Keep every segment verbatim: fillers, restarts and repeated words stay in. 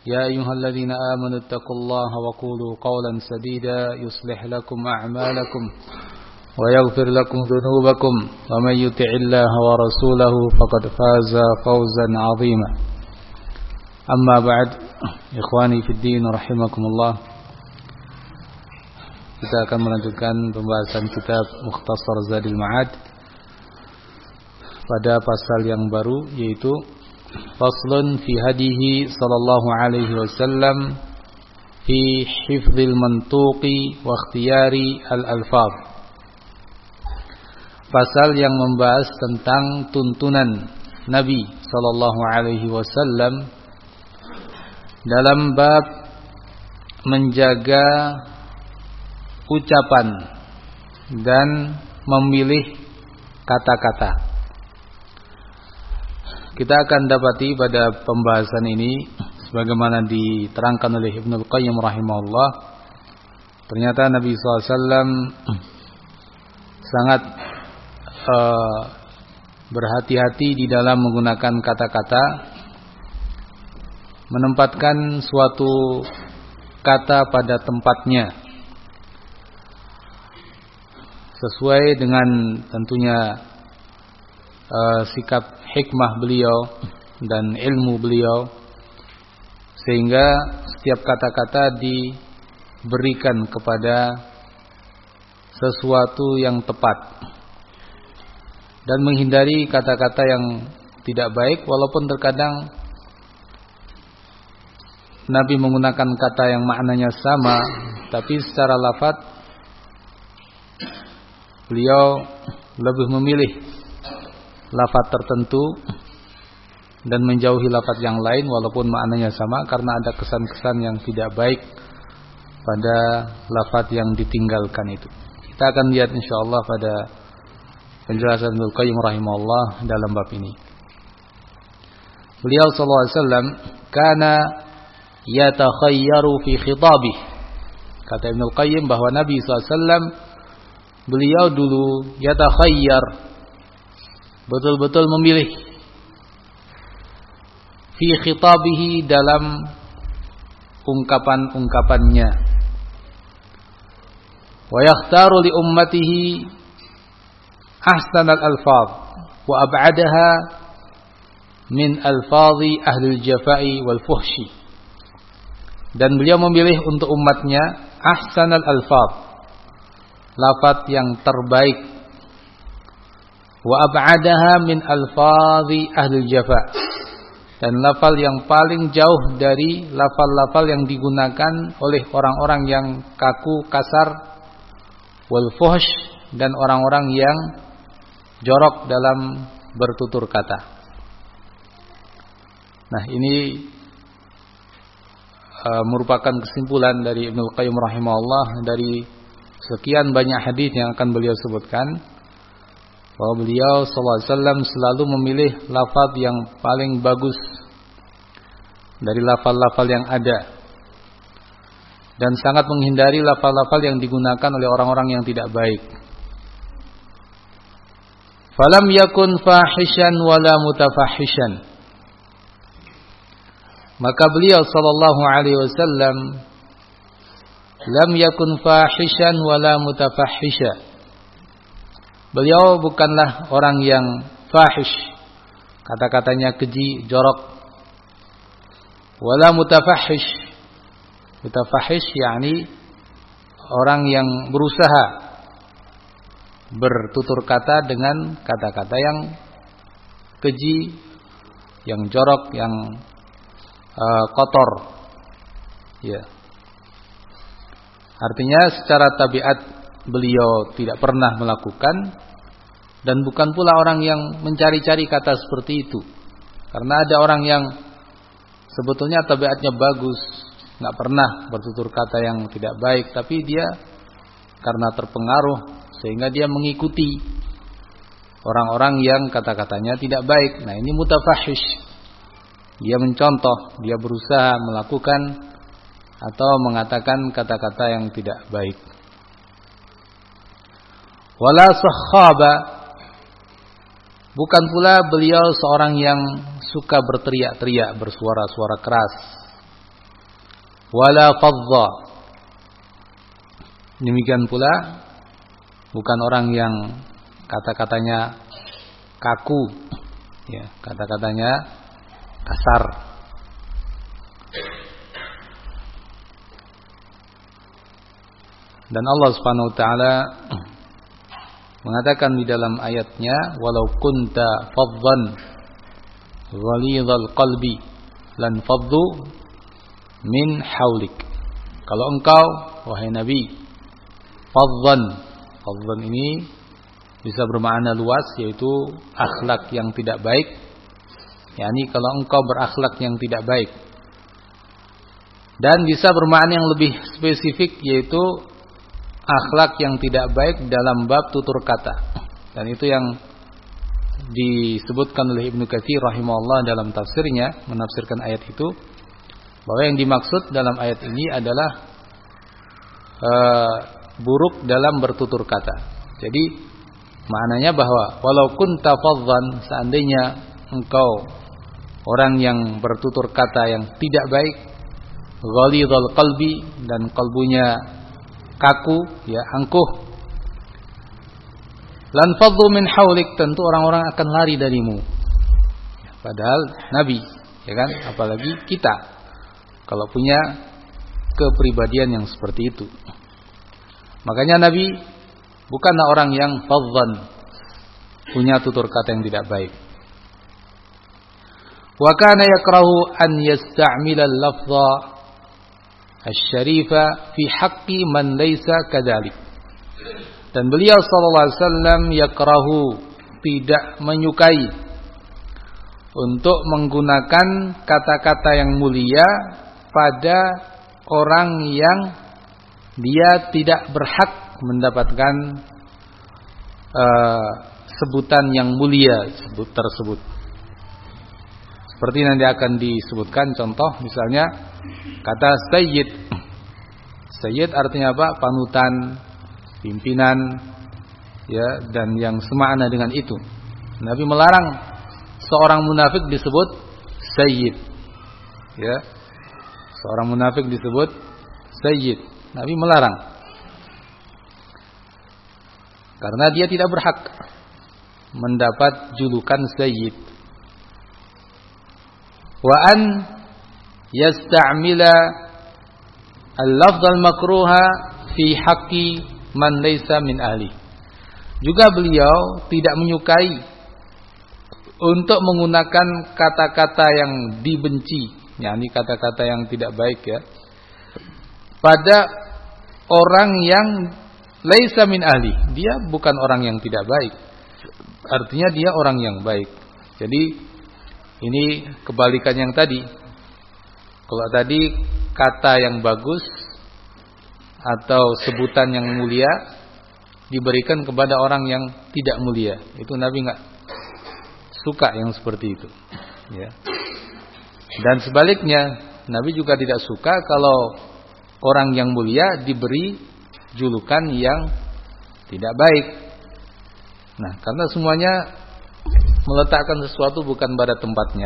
يا أيها الذين آمنوا اتقوا الله وقولوا قولا سديدا يصلح لكم أعمالكم ويغفر لكم ذنوبكم ومن يطع الله ورسوله فقد فاز فوزا عظيما أما بعد إخواني في الدين رحمكم الله. Kita akan melanjutkan pembahasan kitab Mukhtasar Zadil Ma'ad pada pasal yang baru, yaitu Faslun fi hadihi sallallahu alaihi wasallam fi hifdzil mantuqi wa ikhtiyari al-alfaz. Pasal yang membahas tentang tuntunan Nabi sallallahu alaihi wasallam dalam bab menjaga ucapan dan memilih kata-kata. Kita akan dapati pada pembahasan ini, sebagaimana diterangkan oleh Ibnul Qayyim rahimahullah, ternyata Nabi shallallahu alaihi wasallam sangat uh, berhati-hati di dalam menggunakan kata-kata, menempatkan suatu kata pada tempatnya, sesuai dengan tentunya uh, sikap hikmah beliau dan ilmu beliau, sehingga setiap kata-kata diberikan kepada sesuatu yang tepat dan menghindari kata-kata yang tidak baik, walaupun terkadang Nabi menggunakan kata yang maknanya sama, tapi secara lafaz beliau lebih memilih lafaz tertentu dan menjauhi lafaz yang lain walaupun maknanya sama, karena ada kesan-kesan yang tidak baik pada lafaz yang ditinggalkan itu. Kita akan lihat insyaallah pada penjelasan Ibnu Qayyim rahimahullah dalam bab ini. Beliau sallallahu alaihi wasallam kana yatakhayyaru fi khitabih. Kata Ibnu Qayyim bahwa Nabi sallallahu alaihi wasallam beliau dulu yatakhayyar, betul-betul memilih, fi khitabihi, dalam ungkapan-ungkapannya, wa yakhtaru li ummatihi ahsanal alfaz wa ab'adaha min alfazi ahlul jafai wal fuhshi. Dan beliau memilih untuk umatnya ahsanal alfaz, lafaz yang terbaik, wa ab'adaha min alfazi ahlul jafa, dan lafal yang paling jauh dari lafal-lafal yang digunakan oleh orang-orang yang kaku, kasar, wal fuhsh, dan orang-orang yang jorok dalam bertutur kata. Nah, ini uh, merupakan kesimpulan dari Ibnu Qayyim rahimahullah dari sekian banyak hadis yang akan beliau sebutkan, bahwa beliau sallallahu alaihi wasallam selalu memilih lafaz yang paling bagus dari lafal-lafal yang ada, dan sangat menghindari lafal-lafal yang digunakan oleh orang-orang yang tidak baik. Falam yakun fahishan wala mutafahishan. Maka beliau sallallahu alaihi wasallam lam yakun fahishan wala mutafahisha. Beliau bukanlah orang yang fahish, kata-katanya keji, jorok. Wala mutafahish. Mutafahish yakni orang yang berusaha bertutur kata dengan kata-kata yang keji, yang jorok, yang uh, kotor. Ya. Artinya secara tabiat beliau tidak pernah melakukan, dan bukan pula orang yang mencari-cari kata seperti itu. Karena ada orang yang sebetulnya tabiatnya bagus, nggak pernah bertutur kata yang tidak baik, tapi dia karena terpengaruh sehingga dia mengikuti orang-orang yang kata-katanya tidak baik. Nah, ini mutafahish. Dia mencontoh, dia berusaha melakukan atau mengatakan kata-kata yang tidak baik. Wala sakhaba, bukan pula beliau seorang yang suka berteriak-teriak, bersuara-suara keras. wala fadda. Demikian pula bukan orang yang kata-katanya kaku, ya, kata-katanya kasar. Dan Allah Subhanahu wa taala mengatakan di dalam ayatnya, walau kunta faddan ghalidhal qalbi lan faddu min haulik. Kalau engkau wahai Nabi faddan, faddan ini bisa bermakna luas, yaitu akhlak yang tidak baik. yakni kalau engkau berakhlak yang tidak baik. Dan bisa bermakna yang lebih spesifik, yaitu akhlak yang tidak baik dalam bab tutur kata. Dan itu yang disebutkan oleh Ibnu Katsir rahimahullah dalam tafsirnya, menafsirkan ayat itu, bahwa yang dimaksud dalam ayat ini adalah uh, buruk dalam bertutur kata. Jadi maknanya bahwa walau kunta faddan, seandainya engkau orang yang bertutur kata yang tidak baik, ghalidhal qalbi, dan kalbunya kaku, ya, angkuh, lan faddu min haulik, tentu orang-orang akan lari darimu. Padahal Nabi, ya kan, apalagi kita kalau punya kepribadian yang seperti itu. Makanya Nabi bukanlah orang yang faddan, punya tutur kata yang tidak baik. Wa kana yakrahu an yasta'mila al-lafdha asy-syarifa fi haqqi man laysa kadzalik. Dan beliau sallallahu alaihi wasallam yakrahu, tidak menyukai, untuk menggunakan kata-kata yang mulia pada orang yang dia tidak berhak mendapatkan uh, sebutan yang mulia sebut tersebut. Seperti nanti akan disebutkan contoh, misalnya kata sayyid. Sayyid artinya apa? Panutan, pimpinan, ya, dan yang semakna dengan itu. Nabi melarang seorang munafik disebut sayyid, ya. Seorang munafik disebut sayyid. Nabi melarang, karena dia tidak berhak mendapat julukan sayyid. Wa an yasta'mila al-lafdh al-makruha fi haqqi man laysa min ahli. Juga beliau tidak menyukai untuk menggunakan kata-kata yang dibenci, yakni kata-kata yang tidak baik, ya, pada orang yang laisa min ahli. Dia bukan orang yang tidak baik, artinya dia orang yang baik. Jadi ini kebalikan yang tadi. Kalau tadi kata yang bagus atau sebutan yang mulia diberikan kepada orang yang tidak mulia, itu Nabi enggak suka yang seperti itu, ya. Dan sebaliknya, Nabi juga tidak suka kalau orang yang mulia diberi julukan yang tidak baik. Nah, karena semuanya meletakkan sesuatu bukan pada tempatnya.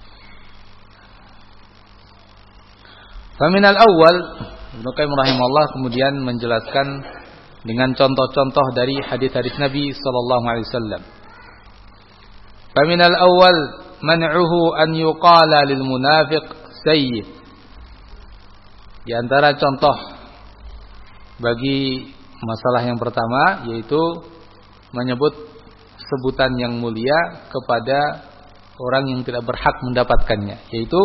Faminal awal, Ibnu Qayyim rahimahullah kemudian menjelaskan dengan contoh-contoh dari hadis-hadis Nabi sallallahu alaihi wasallam. Faminal awal man'uhu an yuqala lil munafiq sayyid. Di antara contoh bagi masalah yang pertama, yaitu menyebut sebutan yang mulia kepada orang yang tidak berhak mendapatkannya, yaitu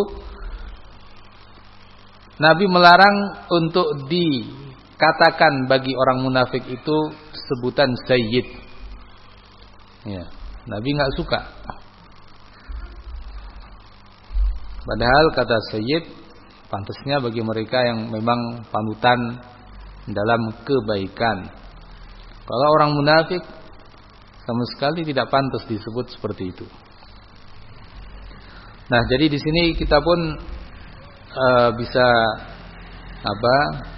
Nabi melarang untuk dikatakan bagi orang munafik itu sebutan sayyid, ya. Nabi enggak suka. Padahal kata sayyid pantasnya bagi mereka yang memang panutan dalam kebaikan. Kalau orang munafik sama sekali tidak pantas disebut seperti itu. Nah, jadi di sini kita pun uh, bisa apa?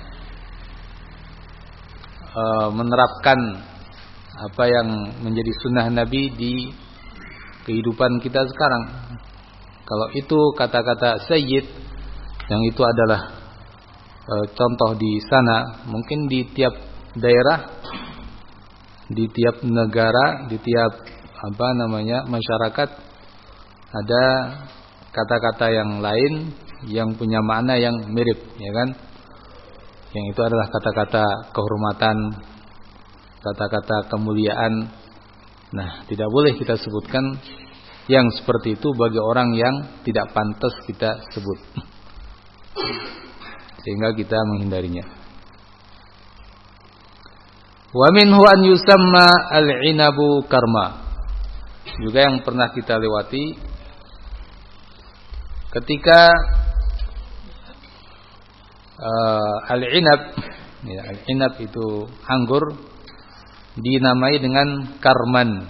Uh, menerapkan apa yang menjadi sunnah Nabi di kehidupan kita sekarang. Kalau itu kata-kata sayyid, yang itu adalah e, contoh di sana, mungkin di tiap daerah, di tiap negara, di tiap apa namanya masyarakat ada kata-kata yang lain yang punya makna yang mirip, ya kan? Yang itu adalah kata-kata kehormatan, kata-kata kemuliaan. Nah, tidak boleh kita sebutkan yang seperti itu bagi orang yang tidak pantas kita sebut, sehingga kita menghindarinya. Wa minhu an yusamma al-'inabu karma. Juga yang pernah kita lewati, ketika uh, al-'inab, ya, al-'inab itu anggur, dinamai dengan karman.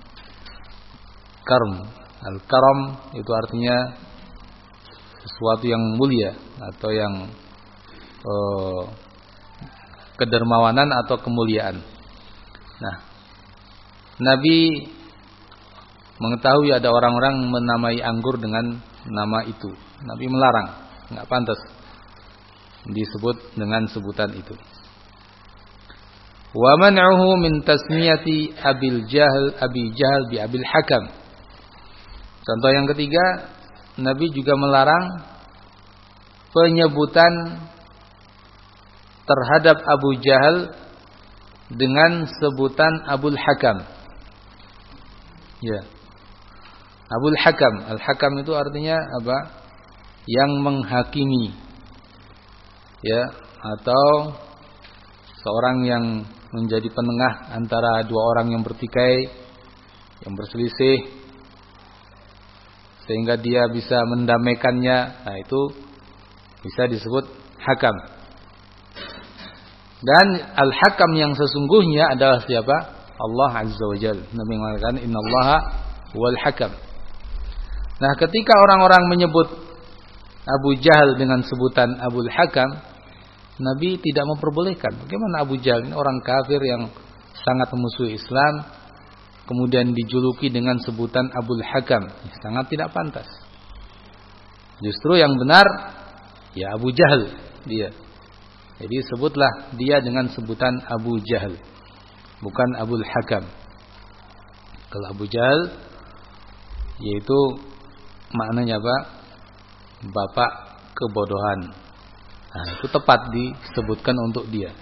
Karm, al-karam itu artinya sesuatu yang mulia atau yang uh, kedermawanan atau kemuliaan. Nah, Nabi mengetahui ada orang-orang menamai anggur dengan nama itu. Nabi melarang, enggak pantas disebut dengan sebutan itu. Wa man'uhu min tasmiyati Abil Jahl Abi Jahl bi Abil Hakam. Contoh yang ketiga, Nabi juga melarang penyebutan terhadap Abu Jahal dengan sebutan Abul Hakam. Ya. Abul Hakam, Al-Hakam itu artinya apa? Yang menghakimi. Ya, atau seorang yang menjadi penengah antara dua orang yang bertikai, yang berselisih, sehingga dia bisa mendamaikannya. Nah, itu bisa disebut hakam. Dan al-hakam yang sesungguhnya adalah siapa? Allah Azza wa Jalla. Nabi mengatakan innallaha huwal hakam. Nah, ketika orang-orang menyebut Abu Jahal dengan sebutan Abul Hakam, Nabi tidak memperbolehkan. Bagaimana Abu Jahal ini orang kafir yang sangat memusuhi Islam, kemudian dijuluki dengan sebutan Abul Hakam, sangat tidak pantas. Justru yang benar ya Abu Jahal dia. Jadi sebutlah dia dengan sebutan Abu Jahal, bukan Abul Hakam. Kalau Abu Jahal yaitu maknanya apa? Bapak kebodohan. Nah, itu tepat disebutkan untuk dia.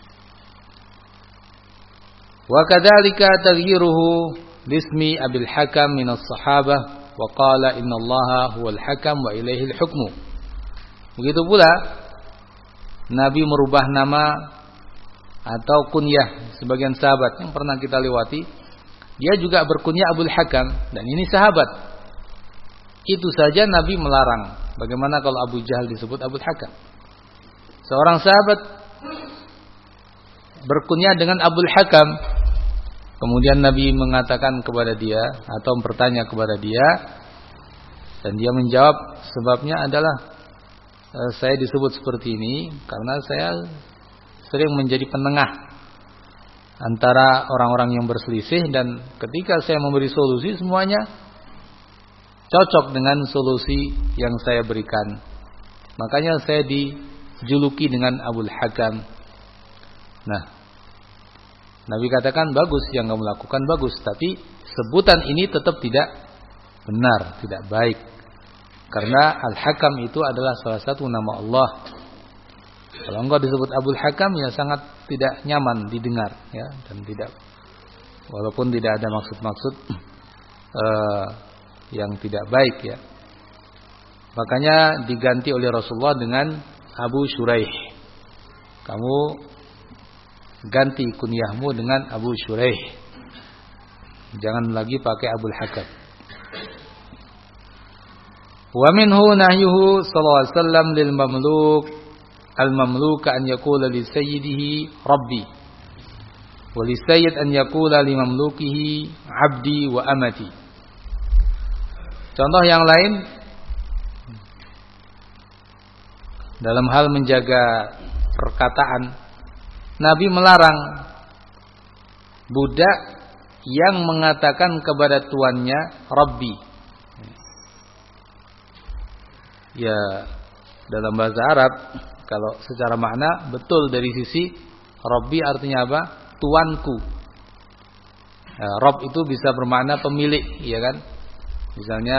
Wa kadzalika taghyiruhu bismi Abil Hakam min as-sahabah wa qala innallaha huwal hakam wa ilaihil hukmu. Begitu pula Nabi merubah nama atau kunyah sebagian sahabat yang pernah kita lewati, dia juga berkunyah Abul Hakam dan ini sahabat. Itu saja Nabi melarang. Bagaimana kalau Abu Jahal disebut Abul Hakam? Seorang sahabat berkunyah dengan Abul Hakam, kemudian Nabi mengatakan kepada dia atau bertanya kepada dia, dan dia menjawab, sebabnya adalah e, saya disebut seperti ini karena saya sering menjadi penengah antara orang-orang yang berselisih, dan ketika saya memberi solusi semuanya cocok dengan solusi yang saya berikan. Makanya saya dijuluki dengan Abul Hakam. Nah, Nabi katakan bagus yang kamu lakukan bagus, tapi sebutan ini tetap tidak benar, tidak baik. Karena Al-Hakam itu adalah salah satu nama Allah. Kalau engkau disebut Abul Hakam ya sangat tidak nyaman didengar, ya, dan tidak, walaupun tidak ada maksud-maksud uh, yang tidak baik, ya. Makanya diganti oleh Rasulullah dengan Abu Shuraih. Kamu ganti kunyahmu dengan Abu Shuraih. Jangan lagi pakai Abul Hakam. Wa minhu nahyuhu sallallahu alaihi wasallam lil mamluk al-mamluk an yaqula li sayyidihi rabbi wa li sayyid an yaqula li mamlukihi abdi wa amati. Contoh yang lain dalam hal menjaga perkataan, Nabi melarang budak yang mengatakan kepada tuannya Rabbi. Ya, dalam bahasa Arab Kalau secara makna betul dari sisi Rabbi artinya apa? Tuanku. Ya, Rabb itu bisa bermakna pemilik, ya kan? Misalnya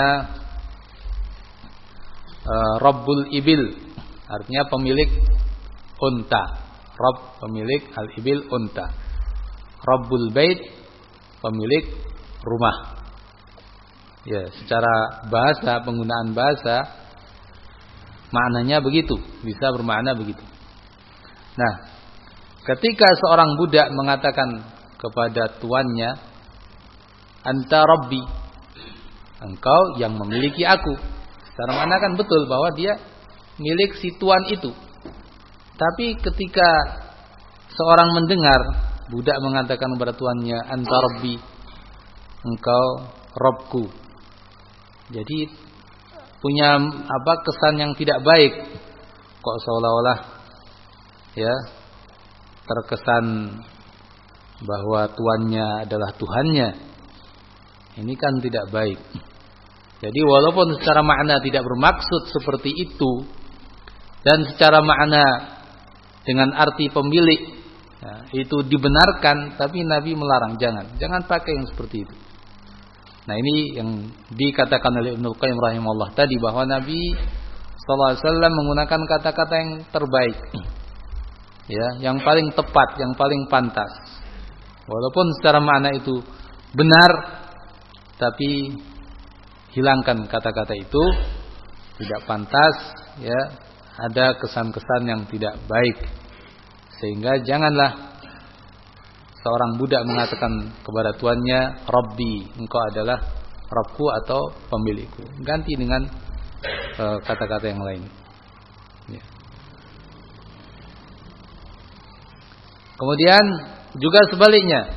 uh, Rabbul Ibil artinya pemilik unta. Rabb pemilik al-ibil unta. Rabbul Bait pemilik rumah. Ya, secara bahasa, penggunaan bahasa maknanya begitu, bisa bermakna begitu. Nah, ketika seorang budak mengatakan kepada tuannya, anta rabbi, engkau yang memiliki aku. Secara makna kan betul bahwa dia milik si tuan itu. Tapi ketika seorang mendengar budak mengatakan kepada tuannya, anta rabbi, engkau Rabbku, jadi punya apa kesan yang tidak baik. Kok seolah-olah ya terkesan bahwa tuannya adalah Tuhannya. Ini kan tidak baik. Jadi walaupun secara makna tidak bermaksud seperti itu, dan secara makna dengan arti pemilik ya, itu dibenarkan, tapi Nabi melarang, jangan, jangan pakai yang seperti itu. Nah, ini yang dikatakan oleh Ibnu Qayyim rahimahullah tadi, bahwa Nabi sallallahu alaihi wasallam menggunakan kata-kata yang terbaik, ya, yang paling tepat, yang paling pantas. Walaupun secara makna itu benar, tapi hilangkan kata-kata itu, tidak pantas, ya, ada kesan-kesan yang tidak baik. Sehingga janganlah seorang budak mengatakan kepada tuannya, Rabbi, engkau adalah Rabbku atau pemilikku. Ganti dengan uh, kata-kata yang lain. Ya. Kemudian juga sebaliknya,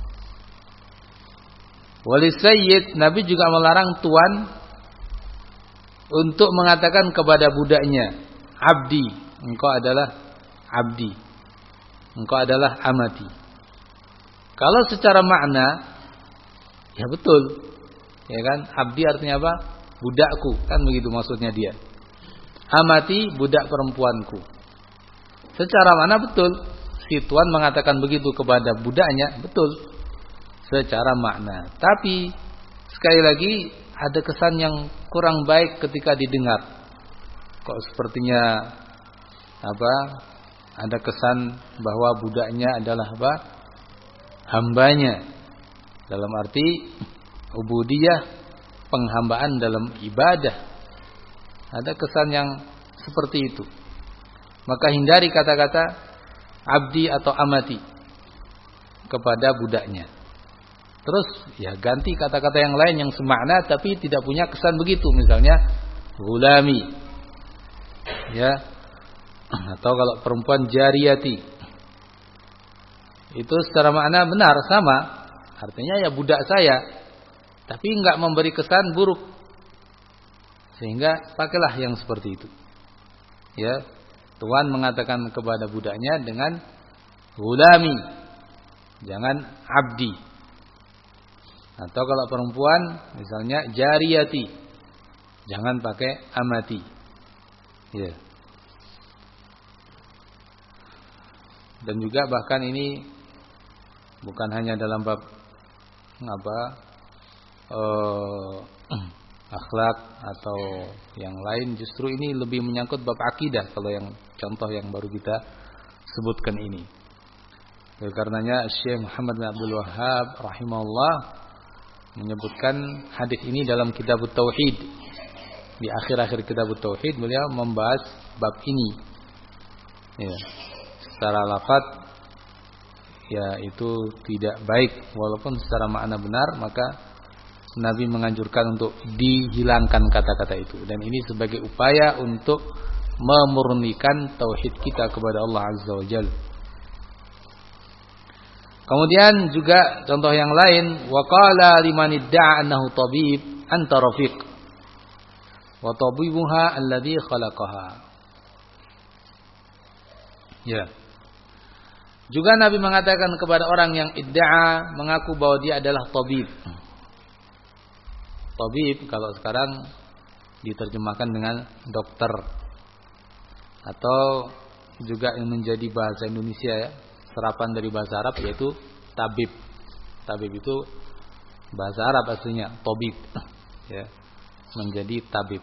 wali sayyid, Nabi juga melarang tuan untuk mengatakan kepada budaknya, abdi, engkau adalah abdi, engkau adalah amati. Kalau secara makna, ya betul, ya kan? Abdi artinya apa? Budakku, kan begitu maksudnya dia. Amati, budak perempuanku. Secara makna betul, si tuan mengatakan begitu kepada budaknya, betul. Secara makna. Tapi sekali lagi ada kesan yang kurang baik ketika didengar. Kok sepertinya apa? Ada kesan bahwa budaknya adalah apa? Hambanya, dalam arti ubudiyah, penghambaan dalam ibadah. Ada kesan yang seperti itu. Maka hindari kata-kata abdi atau amati kepada budaknya. Terus ya ganti kata-kata yang lain yang semakna tapi tidak punya kesan begitu. Misalnya gulami, ya, atau kalau perempuan jariyati. Itu secara makna benar, sama. Artinya ya budak saya, tapi enggak memberi kesan buruk. Sehingga pakailah yang seperti itu. Ya, tuan mengatakan kepada budaknya dengan gulami, jangan abdi. Atau kalau perempuan misalnya jariyati, jangan pakai amati. Ya. Dan juga bahkan ini bukan hanya dalam bab apa uh, akhlak atau yang lain, justru ini lebih menyangkut bab akidah kalau yang contoh yang baru kita sebutkan ini. Oleh karenanya Syekh Muhammad bin Abdul Wahhab rahimahullah menyebutkan hadis ini dalam kitab Tauhid. Di akhir-akhir kitab Tauhid beliau membahas bab ini. Ya. Secara lafaz ya itu tidak baik, walaupun secara makna benar, maka Nabi menganjurkan untuk dihilangkan kata-kata itu. Dan ini sebagai upaya untuk memurnikan tauhid kita kepada Allah Azza wa Jalla. Kemudian juga contoh yang lain, wa qala liman idda'a annahu tabib anta rafiq wa tabibuha alladhi khalaqaha. Ya. Juga Nabi mengatakan kepada orang yang idda'a, mengaku bahwa dia adalah tabib. Tabib kalau sekarang diterjemahkan dengan dokter. atau juga yang menjadi bahasa Indonesia ya, serapan dari bahasa Arab yaitu tabib. Tabib itu bahasa Arab aslinya, tabib ya, menjadi tabib.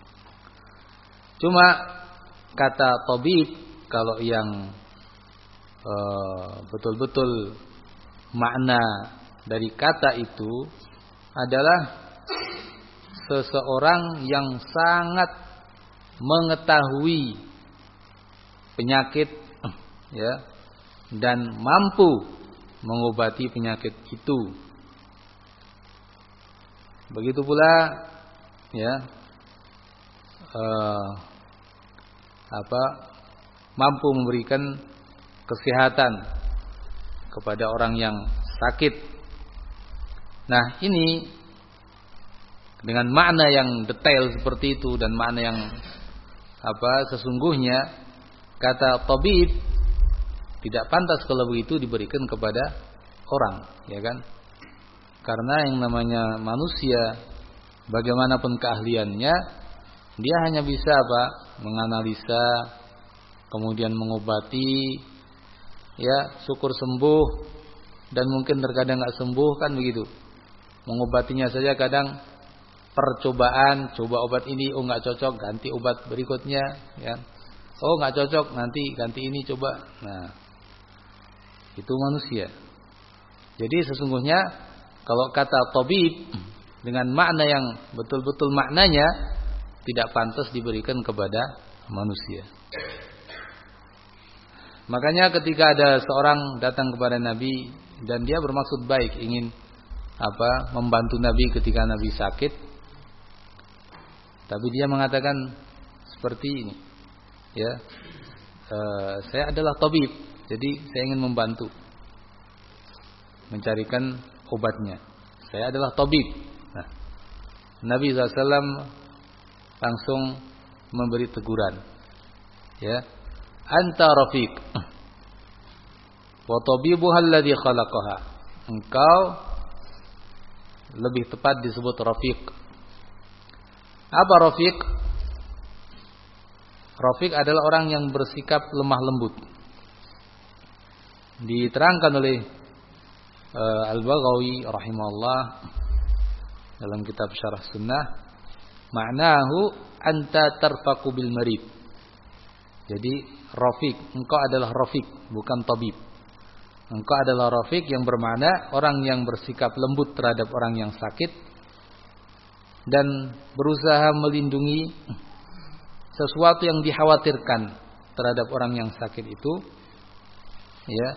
Cuma kata tabib kalau yang uh, betul-betul makna dari kata itu adalah seseorang yang sangat mengetahui penyakit ya, dan mampu mengobati penyakit itu. Begitu pula ya eh, apa mampu memberikan kesehatan kepada orang yang sakit. Nah, ini dengan makna yang detail seperti itu dan makna yang apa sesungguhnya, kata tabib tidak pantas kalau begitu diberikan kepada orang, ya kan? Karena yang namanya manusia, bagaimanapun keahliannya, dia hanya bisa apa? Menganalisa, kemudian mengobati, ya, syukur sembuh, dan mungkin terkadang nggak sembuh kan begitu. Mengobatinya saja kadang percobaan, coba obat ini, oh nggak cocok, ganti obat berikutnya, ya. Oh nggak cocok, nanti ganti ini coba. Nah, itu manusia. Jadi sesungguhnya kalau kata tabib dengan makna yang betul-betul maknanya tidak pantas diberikan kepada manusia. Makanya ketika ada seorang datang kepada Nabi dan dia bermaksud baik, ingin apa membantu Nabi ketika Nabi sakit, tapi dia mengatakan seperti ini, ya, e, saya adalah tabib, jadi saya ingin membantu mencarikan obatnya. Saya adalah tabib. Nah, Nabi shallallahu alaihi wasallam langsung memberi teguran, ya, anta rafiq wa tabibuha alladhi khalaqaha. Engkau lebih tepat disebut rafiq. Apa rafiq? Rafiq adalah orang yang bersikap lemah lembut. Diterangkan oleh uh, Al-Baghawi rahimahullah dalam kitab Syarah Sunnah, maknahu anta tarfaqu bil marid. Jadi rafiq, engkau adalah rafiq, bukan tabib. Engkau adalah rafiq yang bermakna orang yang bersikap lembut terhadap orang yang sakit dan berusaha melindungi sesuatu yang dikhawatirkan terhadap orang yang sakit itu, ya,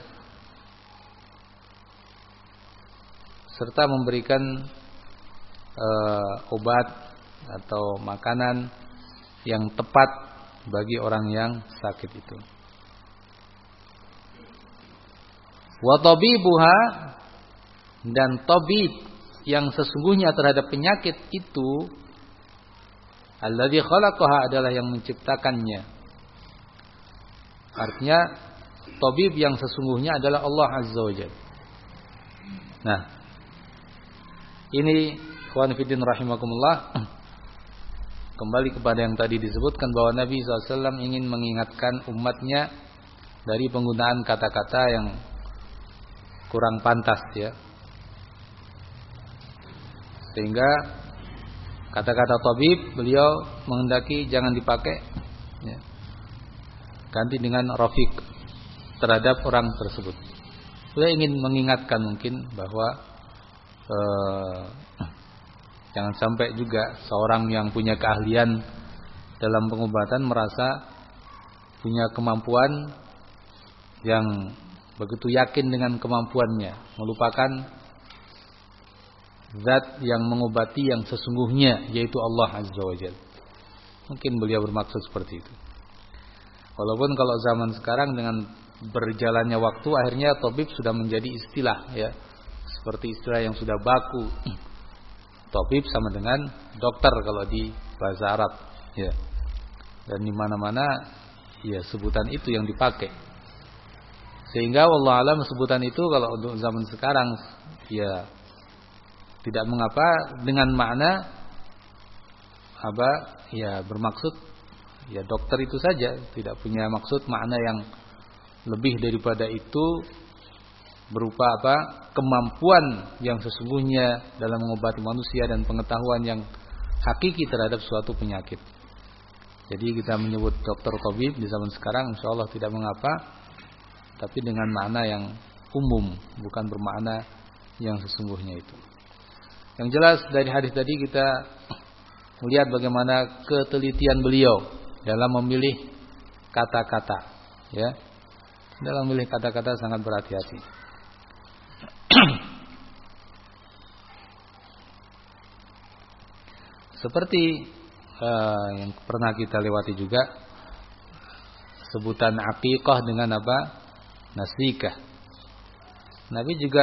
serta memberikan uh, obat atau makanan yang tepat bagi orang yang sakit itu. Wa tabibuha, dan tabib yang sesungguhnya terhadap penyakit itu, alladzi khalaqaha, adalah yang menciptakannya. Artinya tabib yang sesungguhnya adalah Allah Azza wa Jalla. Nah, ini ikhwan fillah rahimakumullah, kembali kepada yang tadi disebutkan bahwa Nabi shallallahu alaihi wasallam ingin mengingatkan umatnya dari penggunaan kata-kata yang kurang pantas, ya. Sehingga kata-kata tabib beliau menghendaki jangan dipakai, ya. Ganti dengan rafiq terhadap orang tersebut. Beliau ingin mengingatkan mungkin bahwa eh, jangan sampai juga seorang yang punya keahlian dalam pengobatan merasa punya kemampuan yang begitu yakin dengan kemampuannya, melupakan zat yang mengobati yang sesungguhnya, yaitu Allah Azza wa Jalla. Mungkin beliau bermaksud seperti itu. Walaupun kalau zaman sekarang dengan berjalannya waktu akhirnya tabib sudah menjadi istilah, ya, seperti istilah yang sudah baku. Tabib sama dengan dokter kalau di bahasa Arab, ya. Dan di mana-mana ya sebutan itu yang dipakai. Sehingga wallahu alam sebutan itu kalau untuk zaman sekarang ya tidak mengapa, dengan makna apa, ya bermaksud ya dokter itu saja, tidak punya maksud makna yang lebih daripada itu berupa apa? Kemampuan yang sesungguhnya dalam mengobati manusia dan pengetahuan yang hakiki terhadap suatu penyakit. Jadi kita menyebut dokter tabib di zaman sekarang insyaallah tidak mengapa, tapi dengan makna yang umum, bukan bermakna yang sesungguhnya itu. Yang jelas dari hadis tadi kita melihat bagaimana ketelitian beliau dalam memilih kata-kata, ya. Dalam memilih kata-kata sangat berhati-hati. Seperti uh, yang pernah kita lewati juga sebutan aqiqah dengan apa? Nasikah. Nabi juga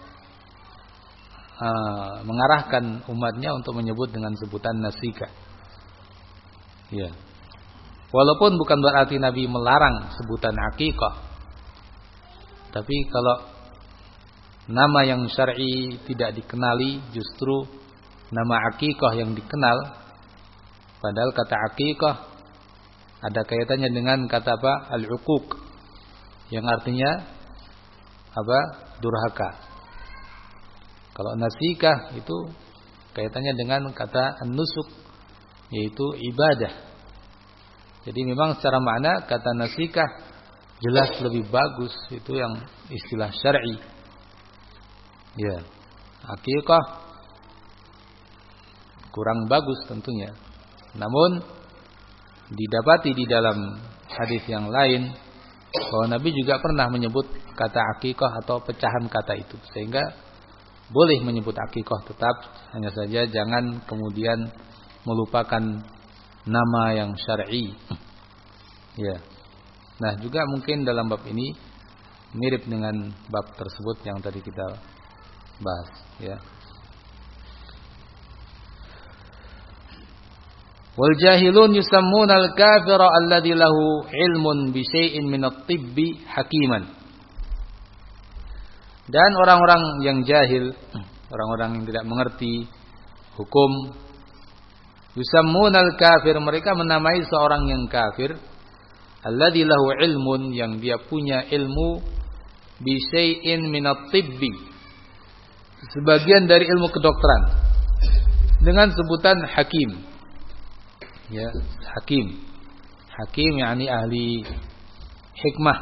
uh, mengarahkan umatnya untuk menyebut dengan sebutan nasikah. Ya. Walaupun bukan berarti Nabi melarang sebutan aqiqah. Tapi kalau nama yang syar'i tidak dikenali, justru nama aqiqah yang dikenal. Padahal kata aqiqah ada kaitannya dengan kata apa? Al-uquq, yang artinya apa? Durhaka. Kalau nasikah itu kaitannya dengan kata an-nusuk, yaitu ibadah. Jadi memang secara makna kata nasikah jelas lebih bagus, itu yang istilah syar'i. Ya. Aqiqah kurang bagus tentunya. Namun didapati di dalam hadis yang lain bahwa Nabi juga pernah menyebut kata aqiqah atau pecahan kata itu, sehingga boleh menyebut aqiqah tetap, hanya saja jangan kemudian melupakan nama yang syar'i. Ya. Nah, juga mungkin dalam bab ini mirip dengan bab tersebut yang tadi kita bahas, ya. Wal jahilun yusammuna al-kafira alladhi lahu ilmun bi syai'in min at-tibbi hakiman. Dan orang-orang yang jahil, orang-orang yang tidak mengerti hukum, yusammuna al-kafir, mereka menamai seorang yang kafir, alladhi lahu ilmun, yang dia punya ilmu, bi syai'in min at-tibbi, sebagian dari ilmu kedokteran, dengan sebutan hakim. Ya, hakim. Hakim yakni ahli hikmah.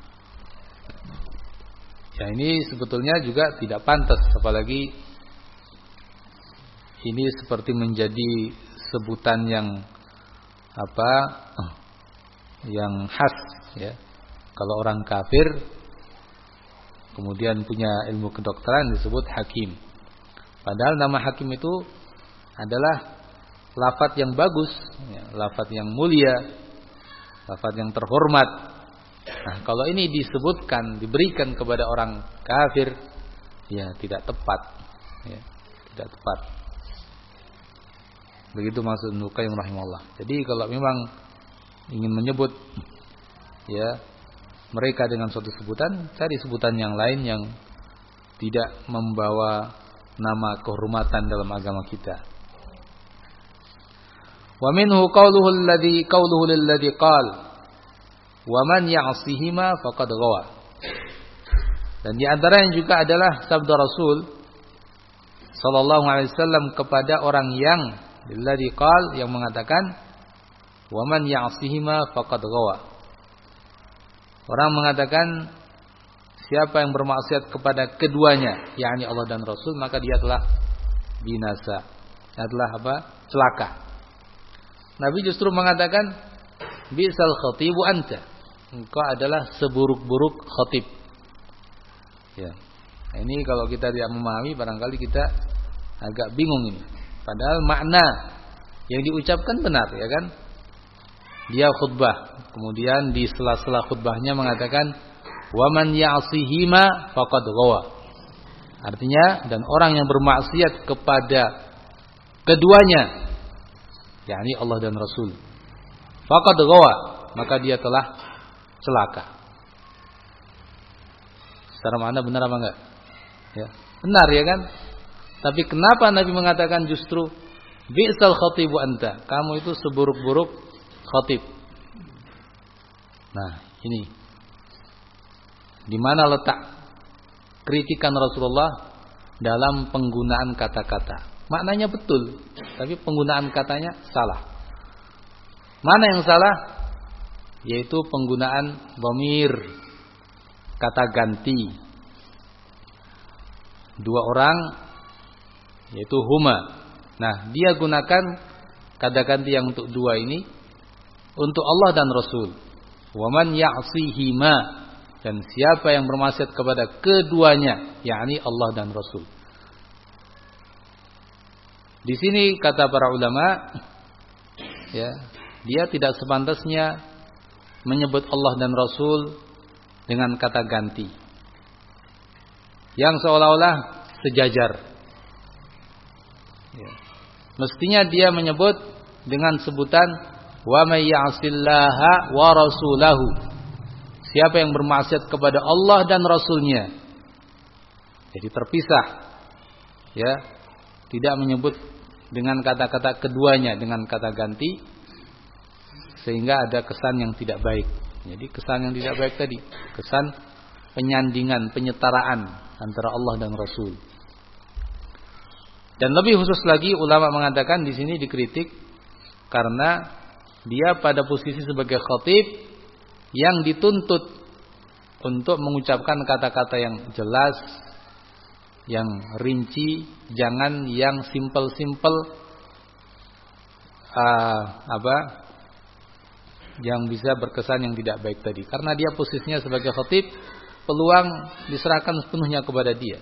Ya, ini sebetulnya juga tidak pantas, apalagi ini seperti menjadi sebutan yang apa? Yang khas, ya. Kalau orang kafir kemudian punya ilmu kedokteran disebut hakim. Padahal nama hakim itu adalah lafaz yang bagus, ya, lafaz yang mulia, lafaz yang terhormat. Nah, kalau ini disebutkan, diberikan kepada orang kafir, ya tidak tepat, ya, tidak tepat. Begitu maksud Ibnu Qayyim rahimahullah. Jadi kalau memang ingin menyebut, ya, mereka dengan suatu sebutan, cari sebutan yang lain yang tidak membawa nama kehormatan dalam agama kita. Wa minhu qawluhu alladhi qawluhu lilladhi qala wa man ya'sihima faqad ghawa. Dan di antara yang juga adalah sabda Rasul sallallahu alaihi wasallam kepada orang yang lilladhi qala, yang mengatakan wa man ya'sihima faqad ghawa. Orang mengatakan siapa yang bermaksiat kepada keduanya, yakni Allah dan Rasul, maka dia telah binasa. Adalah apa? Celaka. Nabi justru mengatakan bisal khatibu anta, engkau adalah seburuk-buruk khatib. Ya. Nah, ini kalau kita tidak memahami barangkali kita agak bingung ini. Padahal makna yang diucapkan benar, ya kan? Dia khutbah, kemudian di sela-sela khutbahnya mengatakan wa man ya'sihima faqad ghawa. Artinya, dan orang yang bermaksiat kepada keduanya, yakni Allah dan Rasul, faqad ghawa, maka dia telah celaka. Secara makna benar apa enggak? Ya, benar, ya kan? Tapi kenapa Nabi mengatakan justru bi'sal khatibu anta, kamu itu seburuk-buruk khatib. Nah, ini di mana letak kritikan Rasulullah dalam penggunaan kata-kata. Maknanya betul, tapi penggunaan katanya salah. Mana yang salah? Yaitu penggunaan dhamir, kata ganti. Dua orang, yaitu huma. Nah, dia gunakan kata ganti yang untuk dua ini untuk Allah dan Rasul. Wa man ya'sihima, dan siapa yang bermaksiat kepada keduanya, yakni Allah dan Rasul. Di sini kata para ulama, ya, dia tidak sepantasnya menyebut Allah dan Rasul dengan kata ganti yang seolah-olah sejajar. Ya. Mestinya dia menyebut dengan sebutan wa may ya'sillaha wa rasulahu. Siapa yang bermaksiat kepada Allah dan Rasulnya. Jadi terpisah. Ya, tidak menyebut dengan kata-kata keduanya dengan kata ganti, sehingga ada kesan yang tidak baik. Jadi kesan yang tidak baik tadi, kesan penyandingan, penyetaraan antara Allah dan Rasul. Dan lebih khusus lagi ulama mengatakan di sini dikritik karena dia pada posisi sebagai khatib yang dituntut untuk mengucapkan kata-kata yang jelas, yang rinci, jangan yang simpel-simpel uh, apa yang bisa berkesan yang tidak baik tadi. Karena dia posisinya sebagai khatib, peluang diserahkan sepenuhnya kepada dia.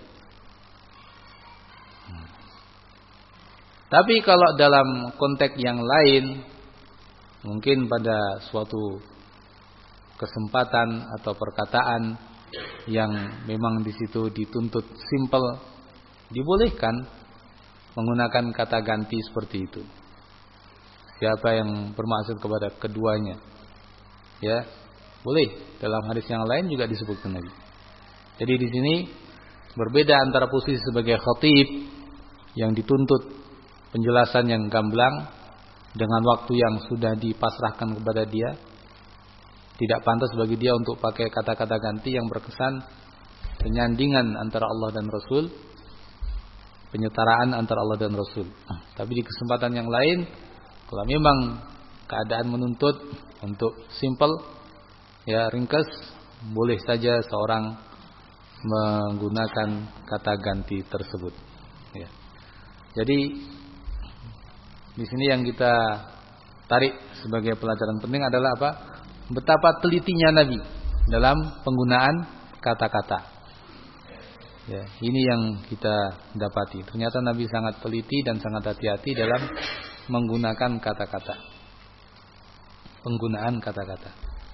Hmm. Tapi kalau dalam konteks yang lain, mungkin pada suatu kesempatan atau perkataan yang memang di situ dituntut simpel, dibolehkan menggunakan kata ganti seperti itu. Siapa yang bermaksud kepada keduanya, ya boleh. Dalam hadis yang lain juga disebutkan Nabi. Jadi di sini berbeda antara posisi sebagai khatib yang dituntut penjelasan yang gamblang dengan waktu yang sudah dipasrahkan kepada dia. Tidak pantas bagi dia untuk pakai kata-kata ganti yang berkesan penyandingan antara Allah dan Rasul, penyetaraan antara Allah dan Rasul. Tapi di kesempatan yang lain, kalau memang keadaan menuntut untuk simple, ya ringkas, boleh saja seorang menggunakan kata ganti tersebut. Ya. Jadi di sini yang kita tarik sebagai pelajaran penting adalah apa? Betapa telitinya Nabi dalam penggunaan kata-kata. Ya, ini yang kita dapati. Ternyata Nabi sangat teliti dan sangat hati-hati dalam menggunakan kata-kata. Penggunaan kata-kata.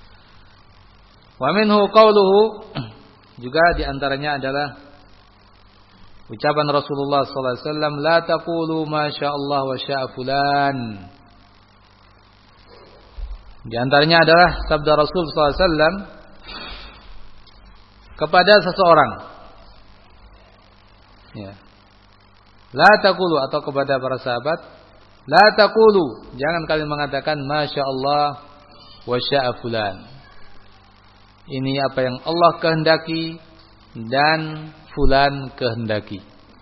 Wa minhu qauluhu, juga diantaranya adalah ucapan Rasulullah sallallahu alaihi wasallam, la taqulu ma syaa Allah wa syaa fulan. Di antaranya adalah sabda Rasul sallallahu alaihi wasallam kepada seseorang, ya, la taqulu, atau kepada para sahabat, la taqulu, jangan kalian mengatakan masya Allah wa syaa fulan. Ini apa yang Allah kehendaki dan fulan kehendaki.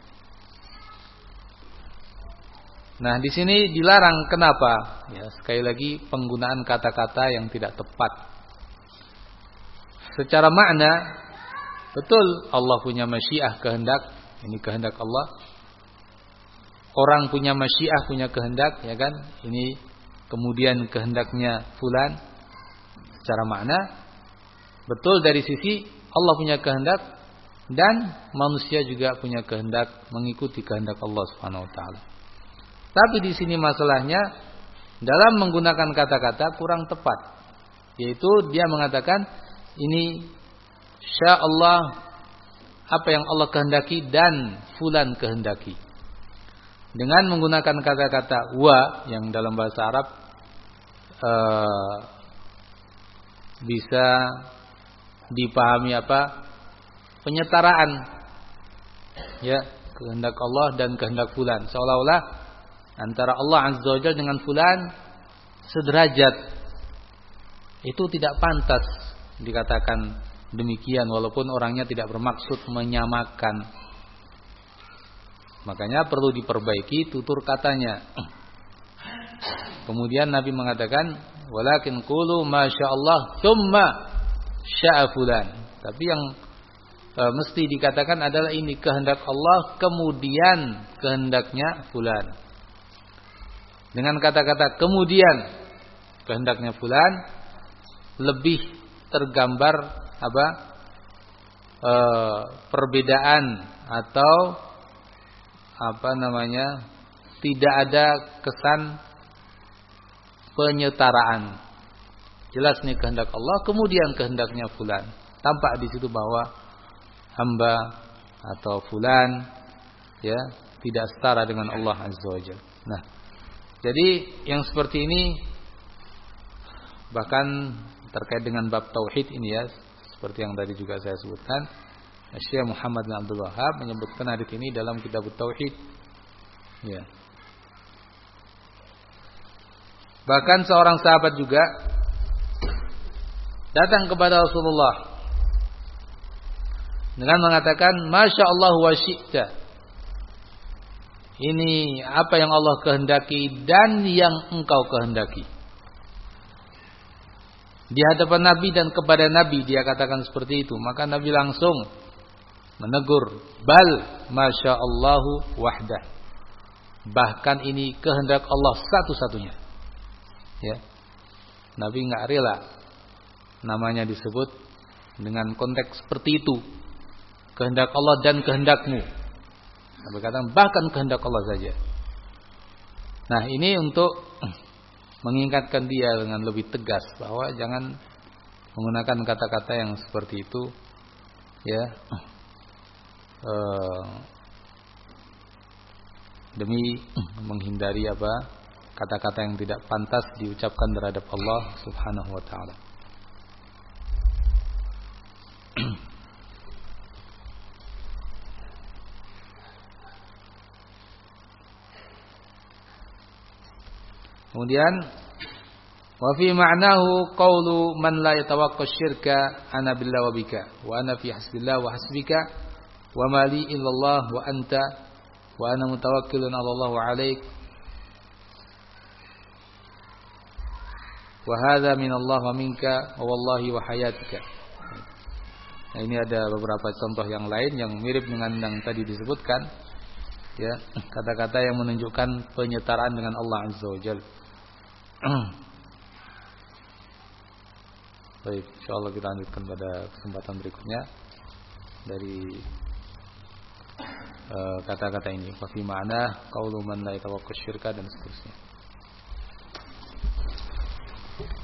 Nah, di sini dilarang. Kenapa? Ya, sekali lagi penggunaan kata-kata yang tidak tepat. Secara makna betul Allah punya masyiah, kehendak, ini kehendak Allah. Orang punya masyiah, punya kehendak, ya kan? Ini kemudian kehendaknya fulan. Secara makna betul dari sisi Allah punya kehendak dan manusia juga punya kehendak mengikuti kehendak Allah Subhanahu wa taala. Tapi di sini masalahnya dalam menggunakan kata-kata kurang tepat, yaitu dia mengatakan ini sya Allah, apa yang Allah kehendaki dan fulan kehendaki, dengan menggunakan kata-kata wa yang dalam bahasa Arab uh, bisa dipahami apa? Penyetaraan, ya, kehendak Allah dan kehendak fulan, seolah-olah antara Allah Azza wa Jalla dengan fulan sederajat, Itu tidak pantas dikatakan demikian walaupun orangnya tidak bermaksud menyamakan. Makanya perlu diperbaiki tutur katanya. Kemudian Nabi mengatakan, walakin qulu masyaallah tsumma syaa fulan. Tapi yang e, mesti dikatakan adalah ini kehendak Allah kemudian kehendaknya fulan. Dengan kata-kata kemudian kehendaknya fulan lebih tergambar apa? E, perbedaan atau apa namanya? Tidak ada kesan penyetaraan. Jelas nih kehendak Allah kemudian kehendaknya fulan. Tampak di situ bahwa hamba atau fulan ya tidak setara dengan Allah Azza wa Jalla. Nah, jadi yang seperti ini bahkan terkait dengan bab tauhid ini ya, seperti yang tadi juga saya sebutkan, Syekh Muhammad bin Abdul Wahhab menyebutkan hadits ini dalam kitab tauhid. Ya. Bahkan seorang sahabat juga datang kepada Rasulullah dengan mengatakan, Masya Allah wa syi'ta. Ini apa yang Allah kehendaki dan yang engkau kehendaki. Di hadapan Nabi dan kepada Nabi dia katakan seperti itu. Maka Nabi langsung menegur, Bal Masya Allahu wahdah. Bahkan ini kehendak Allah satu-satunya. Ya, Nabi nggak rela namanya disebut dengan konteks seperti itu, kehendak Allah dan kehendakmu. Nabi katakan bahkan kehendak Allah saja. Nah ini untuk mengingatkan dia dengan lebih tegas bahwa jangan menggunakan kata-kata yang seperti itu, ya, eh, demi menghindari apa? Kata-kata yang tidak pantas diucapkan terhadap Allah Subhanahu wa taala. Kemudian wa fi ma'nahu qaulu man la yatawaqqa syirka ana billahi wa bika wa ana fi hasbillah wa hasbika wa ma li illallah wa anta wa ana mutawakkilun 'ala Allah wa 'alaik. Wa hadza min Allah wa minka wa wallahi wa hayatika. Nah, ini ada beberapa contoh yang lain yang mirip dengan yang tadi disebutkan, ya, kata-kata yang menunjukkan penyetaraan dengan Allah Azza wa Jalla. Baik, insyaallah kita lanjutkan pada kesempatan berikutnya dari uh, kata-kata ini. Fa fi ma'na qaulu man la yatawaqqa syirka dan seterusnya.